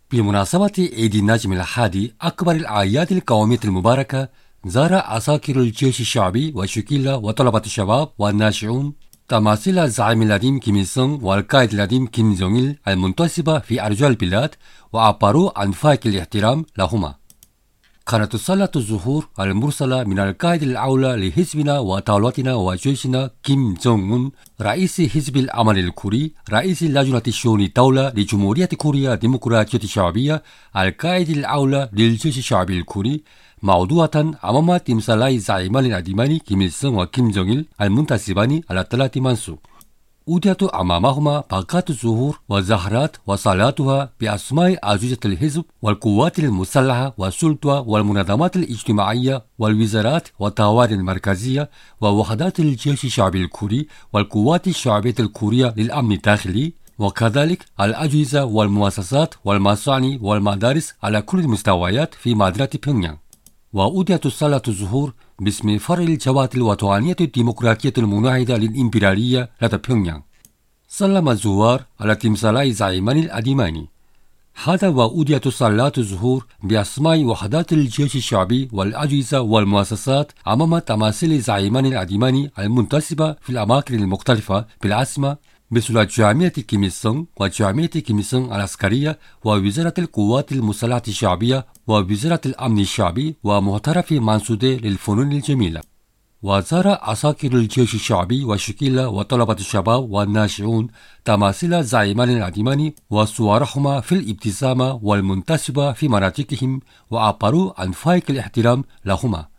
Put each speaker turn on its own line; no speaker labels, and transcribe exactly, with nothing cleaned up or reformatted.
بمناسبة عيد النجم الحادي أكبر الأعياد القومية المباركة، زار عساكر الجيش الشعبي والشكيلة وطلبة الشباب والناشئون تماثيل الزعيم القديم كيم إل سونغ والقائد القديم كيم جونغ إل المنتسبة في أرجاء البلاد، وعبروا عن فائق الاحترام لهما. كانت صلاة الظهور المرسلة من القائد الأعلى لحزبنا ودولتنا وجيشنا كيم جونغ أون، رئيس حزب العمل الكوري، رئيس لجنة شؤون الدولة لجمهورية كوريا الديمقراطية الشعبية، القائد الأعلى للجيش الشعبي الكوري، موضوعة أمام تمثالي الزعيمان القديمان كيم إل سونغ وكيم جونغ إل المنتسبان على ثلاث منصب. أوديت أمامهما باقات الزهور وزهرات وصلاتها بأسماء أجهزة الحزب والقوات المسلحة والسلطة والمنظمات الاجتماعية والوزارات والطوارئ المركزية ووحدات الجيش الشعبي الكوري والقوات الشعبية الكورية للأمن الداخلي، وكذلك الأجهزة والمؤسسات والمصانع والمدارس على كل المستويات في مدينة بيونغيانغ. وأوديت صلاة الظهور باسم فرع الجوات الوطنية الديمقراطية المناهضة للإمبراطورية لدى بيونغيانغ. سلم الزوار على تمثالي الزعيمان القديمان. هذا وأوديت صلاة الظهور بأسماء وحدات الجيش الشعبي والأجهزة والمؤسسات أمام تماثيل الزعيمان القديمان المنتسبة في الأماكن المختلفة بالعاصمة، مثل جامعة كيم إل سونغ وجامعة كيم إل سونغ العسكرية ووزارة القوات المسلحة الشعبية ووزارة الأمن الشعبي ومعترف منسودة للفنون الجميلة. وزار عساكر الجيش الشعبي والشكيلة وطلبة الشباب والناشئون تماثيل الزعيمان القديمان وصورهما في الابتسامة والمنتسبة في مناطقهم، وعبروا عن فائق الاحترام لهما.